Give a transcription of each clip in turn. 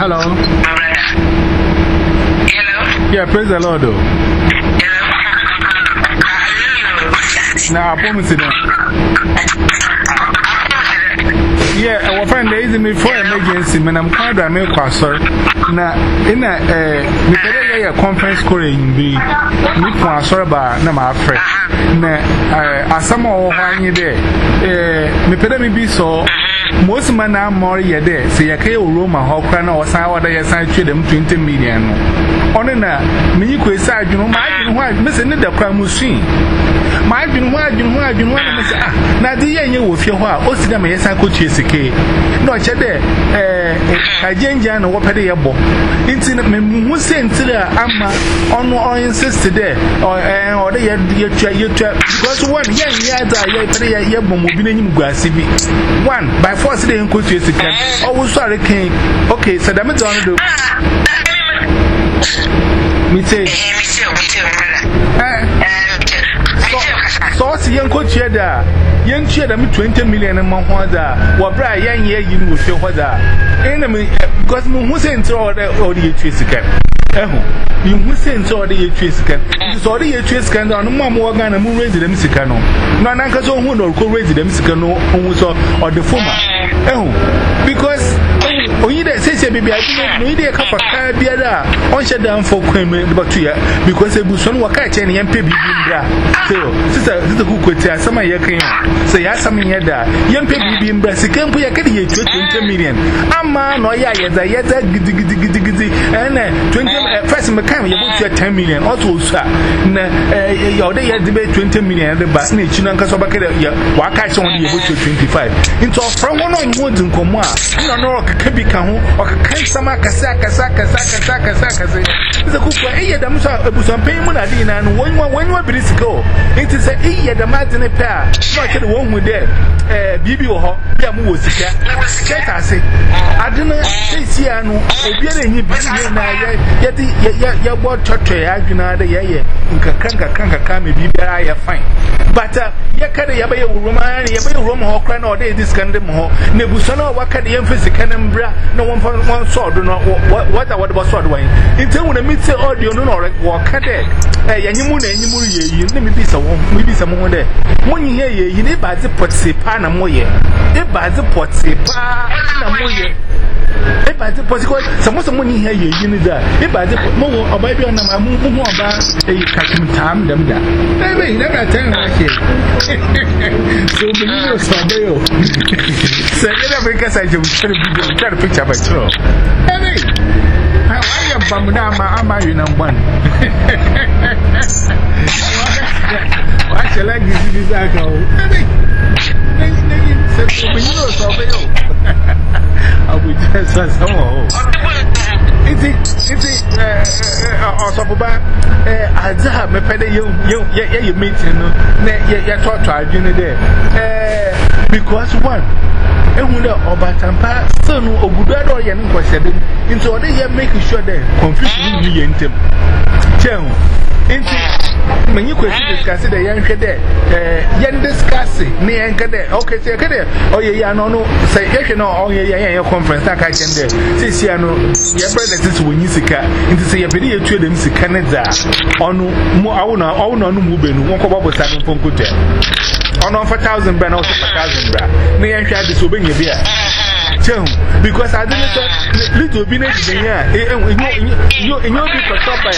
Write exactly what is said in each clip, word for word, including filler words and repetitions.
hello. Hello. Yeah, praise the Lord. Now, I promise you. Yeah, our friend is in me for emergency. When I'm called, I make a sir. Now, in a conference call in B, me for a sir about my friend. Now, as some of one day, me pay me be so. Most man are more yet, say a K. Roma, Hawkran or Sour, they assign to them twenty million. On a me, you side, you know, my wife, missing the crime machine. My been why you know, you know, now the year you will feel what, what's the may I could chase a K. No, Chade, eh, Kajenja and what petty abo. Incident me Musin to the Amma on or insisted there, or or the year try you try because one young yada, yeah, yeah, moving grassy. One by force they could chase a K. Oh, sorry, King. Okay, so damn it, don't do. Me say, so what's the young coach here? Young cheer them twenty million and more. What Brian young year you will feel what enemy because Musin to all the audio again. You Musin to all the trace again. It's all the trace can on Mamma Morgan and Moon raise the Mexicano. No, Nankazo who will co raise the Mexicano or the former. Because oh, you say, baby, I need a cup of beer on shut down for Queen, but two years because a buson will catch any M P B. So, sister, this is a good question. Some of you came. Say, yes, some in here. Young people being Brassy can't put a kitty twenty million. I'm man, or yeah, yes, I get that giddy giddy giddy giddy. And twenty first mechanic, you put your ten million. Also, sir, your day had debate twenty million. The Basney, Chinanka Sobaka, why catch on the book to twenty-five. Into from one on woods in Comua. You don't know, can be Kahu or can some Kasaka, Saka, Saka, Saka, Saka. It's a good way. I'm some payment I didn't and when one will go. It is a year the Martin pair. Not the one with there. B B or Yamu Sika. I say, I don't know. Say, I know. If you're yet your board church, I do not the year. Kanka Kanka Kami be I fine. But ya can yabay Roman, yabay Roman or cran or day this kind of more. Nebusano, what can the emphasis canambra? No one for one sword, no what I was sword wine. Until when I meet the audio, no, or walk at it. Yamun and Yamuri, you let me be some, maybe someone there. When you hear ye, you need by the potsi pana moye. If by the potsi pana moye. If by the potsi, some of the money here, you need that. If by the more or baby on a move about a catchment time, them that. Maybe never tell me. So, the little Sabeo. So, because I just try to picture by throw. I am Bamudama, I'm marrying on one. Why shall I give you this alcohol? I will just say some. Is it, is it, uh, also about, uh, I have me pay you, you, yeah, you meet, you know, you talk to you there. Uh, because one, and when the Obatampa, son of Budado, and question, into all they making sure they confuse me and them. Tell when you question discuss it, the young cadet, young discuss it, me and cadet, okay, say a cadet, oh, yeah, no, no, say, you know, oh, yeah, your conference, that I can there. Say, you know, your brother is when you see car, into say a video to them, see Canada, on more owner, owner, no moving, one couple of seven from good. On off a thousand band, also a thousand bra. Me and try disobeying your beer. Because I didn't say little bit in here, you know, because stop by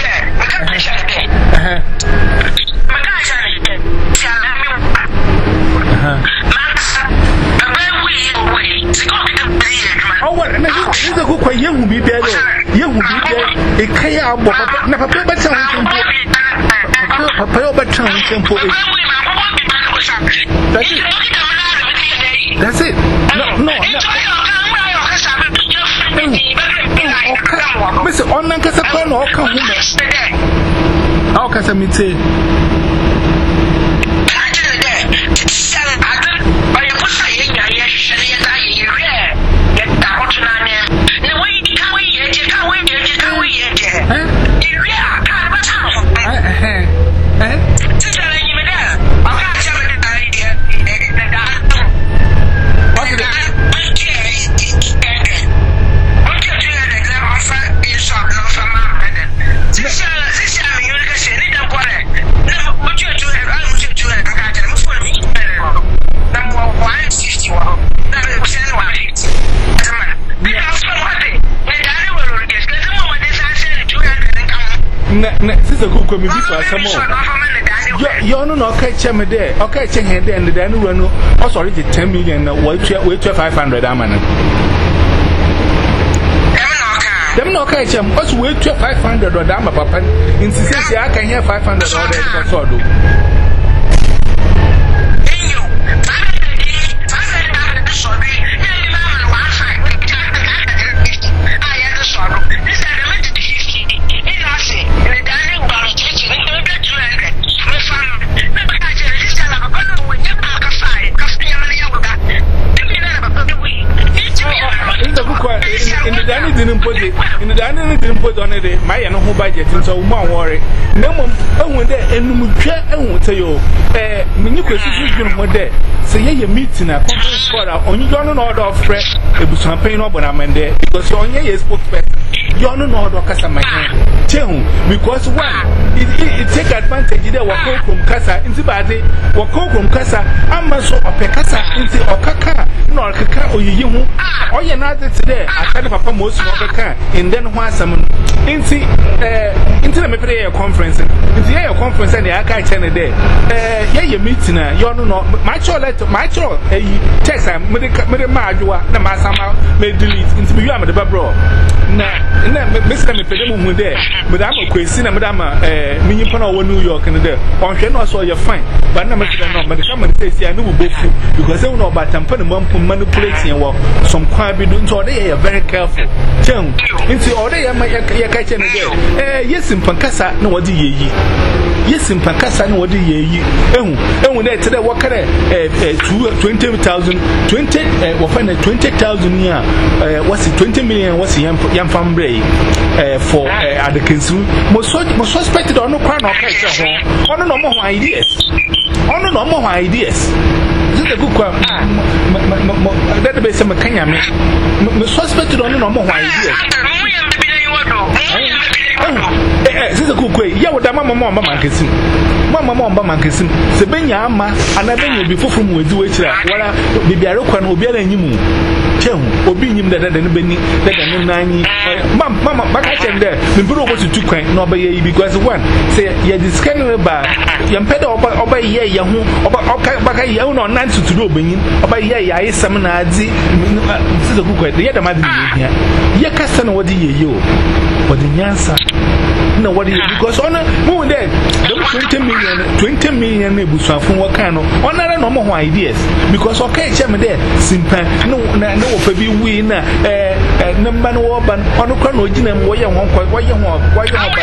oh, what? This is a good way. You will be there. You will be there. A kaya, never pay but something. Papa, but something. That's it. That's it. No, no, no. Mister Onan Casapon or come home. How can I meet it? Sister Cook, me before some more. You know, no catch me there, or catch him there, and then run also already ten million, wait to five hundred amana. Them no catch him, what's wait to five hundred or damn papa. In Sicily, I can hear five hundred or so. In the Danny didn't put it, in the Danny didn't put on it, my and who budget, and so one worry. No one, oh, when there, and we try, I won't tell you, eh, when you could see one day, say, you're meeting a conference for on you don't know of fresh, it was champagne or when I'm in there, because you're on your spokesperson. You don't know how to my hand. Tell because one, it take advantage of what from Casa into Badi, what from Casa, I'm so a Pecasa into Okaka, nor Kaka or you, or you're not today. I kind of a most of the car, and then why some into into the conference, into your conference and the Aka channel there. Yeah, you're meeting, you don't know. My child, my child, a text, I'm with the Majua, the Masama, may delete into the Yama the Babro. Now, Mister Mepedemu there, Madame Quasina, Madame, eh, Minipana, New York, and there. On Channel, so you're fine. But no, but the common says, I know both because they know about Tampana manipulating or some crime be doing, so they are very careful. Tell into all day, I might catch any day. Eh, yes, in Pancasa, no, what do ye? Yes, in Pancasa, no, what do ye? Oh, when they tell them what kind of twenty thousand, twenty, what find twenty thousand year, what's it, twenty million, what's the young family for at the consumer? Most suspected on no crown or catch on no more ideas. On no more ideas. This is a good one. That be some Kenya. Most suspected on no more ideas. This is a good way. Yeah, what the mamma mamma kissing. Mamma mamma kissing. Sebenya, and I been before from with do it. Wala, baby, I don't know, be a new. Tell Obi him that than Benny, that than nine. Mamma, back I said there, the Buru was to two kind, no by ye because one say, yeah, this kind of bar, young pedo or by ye, young, or by a young or nine to do, bringing, or by ye, I summon a Z. This is a good way. The other man, ye castle, what do you? What the answer? No, what is because on a moon there, twenty million, twenty million neighbors from what kind of honor no more ideas because okay, chairman there, simple, no, no, for be win, eh, number one, on a chrono, why you want, why you want, why you want,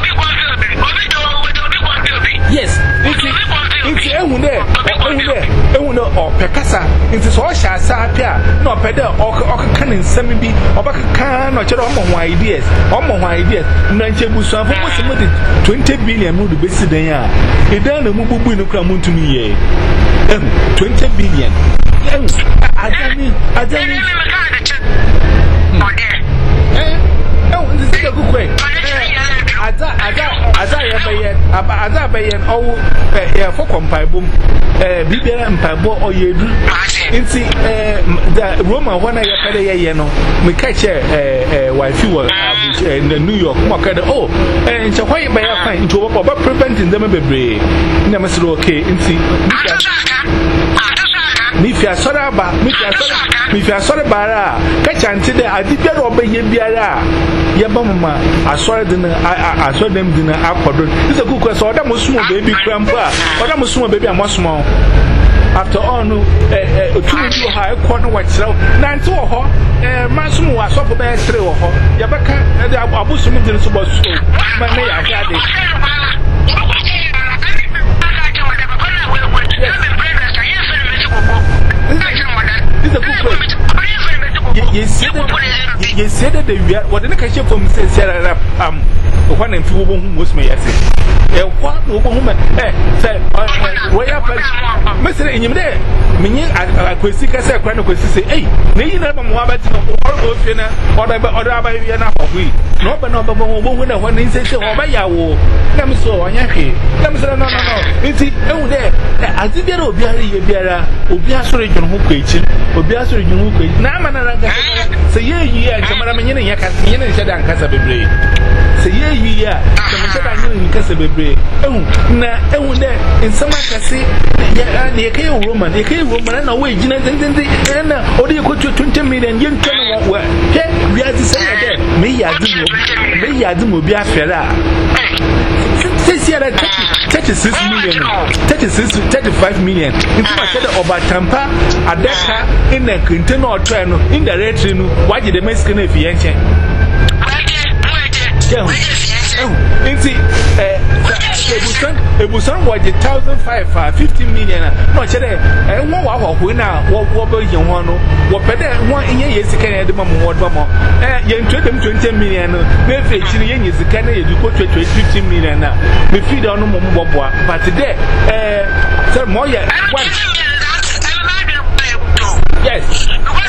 yes, it's everyone there, everyone there, everyone or Pecasa, into so shall sapia, no pedal or canning semi be or back a can or more ideas, or more ideas, Nanchebusa, what's twenty billion would be sitting there. It done a movie no come to me, twenty billion. I don't mean, I don't mean, oh, this is a good way. As I as I bay and all for compibum, Bibia and Pabo or ye do. Into the Roman one I had a yano, we catch a wife in the New York market. Oh, and so why by a fine to about preventing them a baby. Never so okay. Mifia Soraba, Mifia Sorabara, catch until I did that obey Biara. Yabama, I saw them, I saw them dinner aquadron. It's a good question. That was small baby grandpa, or that was small baby and was small. After all, no, two high corner white cell, nine to a hawk, Massimo, I saw for bad three or hawk. Yabaka, and I was some dinner about so. My may I got it. You said that they are what the catcher from says, um, one and two whom was me. I said, what woman, eh, said, way up, Mister in your day. Meaning, I could see Cassa Chronicle to say, hey, maybe never more about all those dinner or other by enough of we. No, but not when one is said, oh, by Yawo. Let me so on Yankee. Let me say, no, no, no. It's it, oh, there. I did it, Obiara, Obiara, Obiara, sorry, John Hookage, Obiara, sorry, John Hookage. Now, say, yeah, yeah, Cameron, Yakas, Yen, and Shadan Casa Bible. Say, yeah, yeah, kasa bebre ehu na ehu de nsama kase ya na yake Roman yake Roman na we gina zenzenze na odi ko twenty million yen tano wa he we are to say that me yadi me yadi mo bi afera six year thirty-six million thirty-six thirty-five million if I said over Tampa adeka in the container or train in the red train why did the Mexican if you ain't Inti eh ebusan ebusan wa the one thousand five hundred fifty million no chere eh won wa ho na wo wo be yen ho no wo pede won yen yesika na de mamu wo do mo eh yen twedem twenty million no me fe chiri yen yesika na yedu ko twenty fifty million na me feed on mo mo boa but there eh so mo ye one yes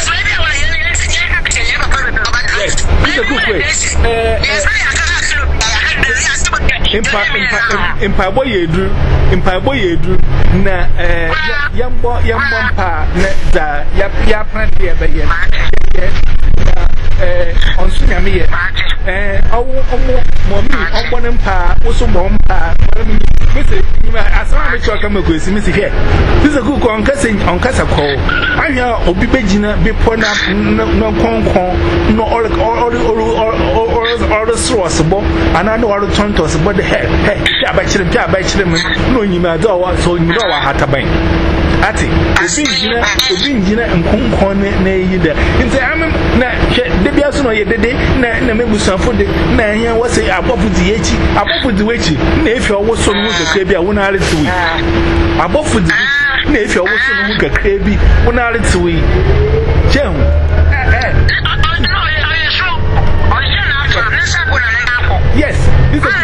yes it's a good way eh impa impa impa boy edu impa boy edu na eh yambo yambo mpa na da ya ya plan de be ye na eh onsu nyame ye eh owo omo mo mi ombo ne mpa wo so mo mpa me say asama me choka me kwesi me say here this is good on kasa on kasa ko ahia obi begina be pona no konkon no all all all all the source bo anano all tontos bo the head hey pia ba chire pia ba chire me no nyima do wa so nyima wa hataban ati obi ngina obi ngina nkonkon na yi da nti am na de bia so no ye dede na na mebusanfo de na ahia wo say abofu di echi abofu di wechi na efi owo so no kakra bi a wona ale tiwi abofu di na efi owo so no kakra bi wona ale tiwi chehu eh eh yes this is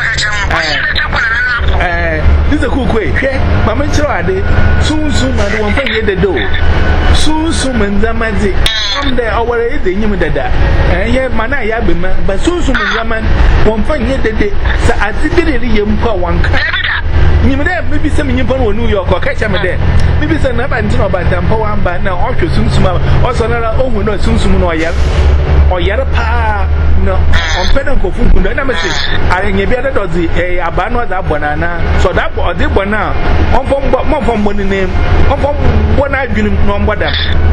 eh this is cool way hwe mama chiro ade sunsun ma de won fa ye dedo sunsun manzamazi am de aware ye de nyim dada eh ye mana ya be ma ba sunsun manzaman won fa ye dede sa azidere ye mpa wanka nyim de bibi se nyim pa no New York o ka cha me de bibi se na ba ntino ba tampa wan ba na o hwe sunsun ma o so na ohun no sunsun no oyar oyar pa no on peda ko funku na me se ayenye bia de dozi eh aba no da bonana so da bo de bona on fom mo fom boni name on fom bona adwinu no mboda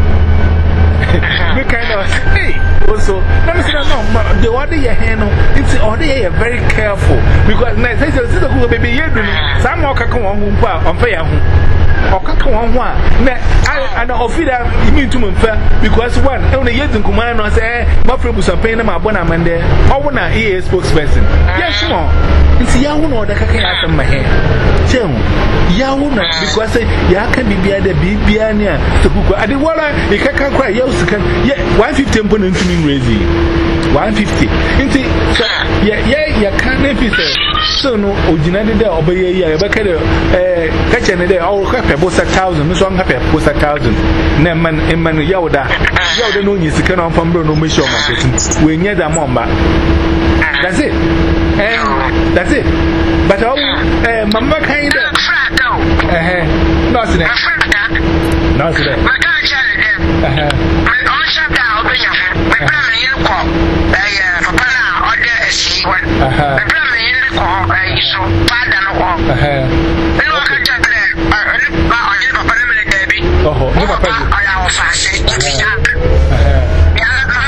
we kind of hey also let me say no the order your hand no it's order you very careful because na say say say go baby you do some more kaka won hu pa on fa ya hu okaka won hu a na and ofida mean to mfa because one when you think man no say ma prebusa pen na ma bona mande owo na E A spokesperson yes mo nti ya hu no da kaka ya san ma he chem ya hu na because ya ka bibia da bibia ne a sekuko ade wala e kaka kwa ya usika one fifty mpo na ntumi nrezi one fifty nti ya ya ya ka na fi say so no ogina de da obaye ya be ka de eh ka che ne de o ka pe bosa one thousand so an ka pe bosa one thousand na man man yawda yawda no nyi sika na pam bro no me show market we nya da momba that's it eh that's it but oh eh mama kind of eh no see that no see that eh my on shut down open your my plan you ko eh papa na order a she one my plan you ko eh so father no ko eh no ka jare eh ba order papa na me dey bi oh no papa I am fast eh ya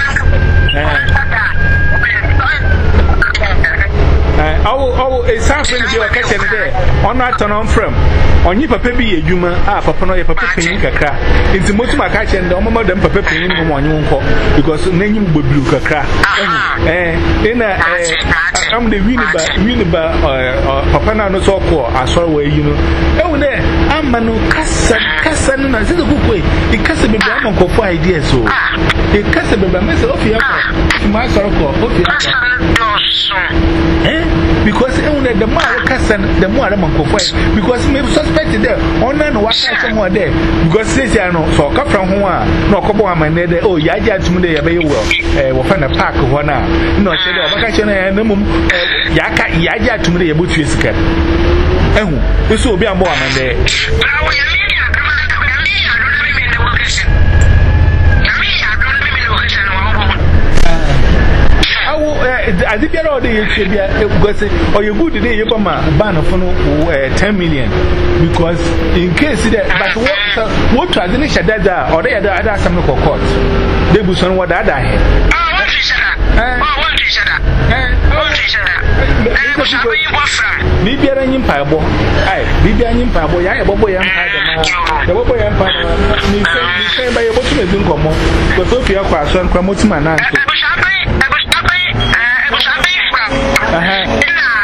eh awo awo e sanfre ni bi o kache ne de ono aton on from onyi papa bi ye dwuma ah papa no ye papa pin kakra nti motu maka kache nde omo madam papa pin ni mo onyi nko because nanyim gbobiru kakra eh ina eh am de win ba win ba papa na no so ko asoro wa yi no ewu de amma no kasa kasa na se ko ko e kasa be ba ko for idea so e kasa be ba me se ofi akọ ma asoro ko ofi akọ eh because ewu de the more kasa the more am ko for because me suspect there ona no waka some there because say say no so ka fra ho a na okobo amane de oh ya ja tum de ya be wo eh wo fa na park ho na no say de obaka che na na mum ya ka ya ja tum de ya botu esika ehu eso obi ambo amane I think all the because or you good today, you ban for ten million because in case that, but what what transition that or the other other some court. They will send what other here. Oh, what is that? Oh, what is that? What is that? Maybe I'm in Pabo. Aye, maybe I'm in Pabo. I have a boy and the boy and Pabo. You say by a bottom of Duncomo, but Sophia Quason, Cramotsman. I was happy. I was happy. I was happy.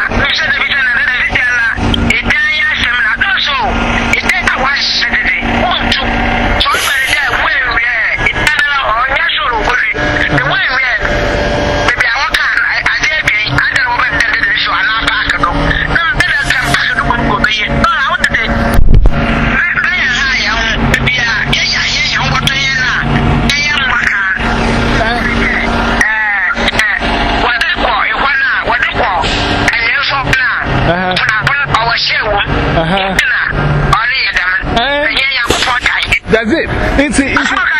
That's it. It's it.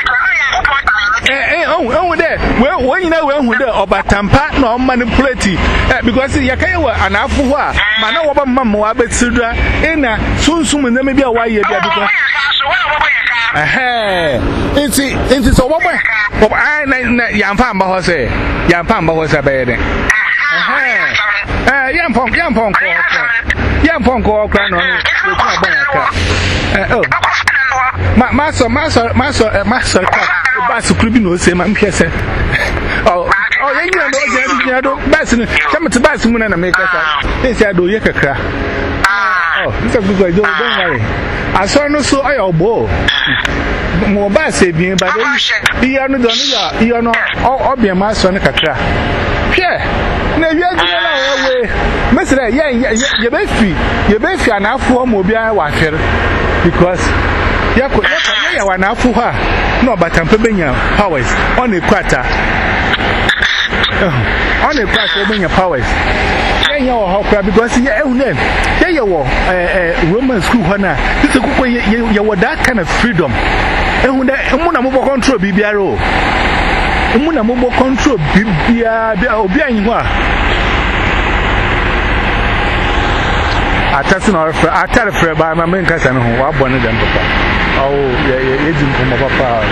Oh, there. Well, when you know when we do about tampa no manipulative because you can't work an apple. Man, no one mamma, but Sudra, and soon soon, and maybe a while you because. It's it. It's a woman. I Yam Pamba was a Yam Pamba was a bed. Yam Pong, Yam Pong, Yam Pong, oh. Master, master, master, master, master, could be no same. I'm here, sir. Oh, oh, you know, you know, Bassin, come to Bassin and make us. They said, do you cry? Oh, it's a good idea, don't worry. I saw no so I owe more Bassin, but you are not, you are not, I'll be a master on a cacra. Yeah, no, you are away. Mister, yeah, you're best, you're best, and I'll form will be a washer because. Ya ko ya ya wana fu ha no batampe benya powers on equator on equator benya powers ya wo ha because ya ehun dem ya ya wo eh Roman school ho na this kuko ya wo that kind of freedom ehun dem emu na mo control bibiara o emu na mo control bibiara obi anyi ho a Attacking our attack for by my main cousin who are born in them, Papa. Oh, yeah, yeah, agent from my papa.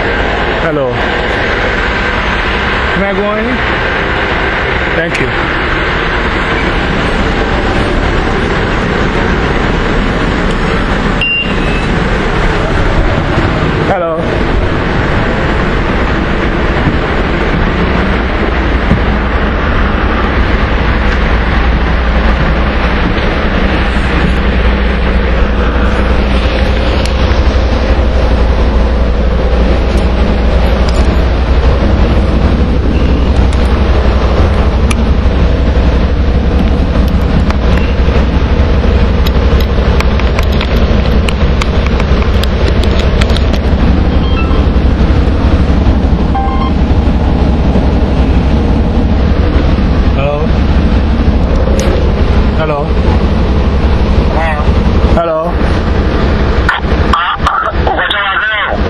Hello. Am I going? Thank you.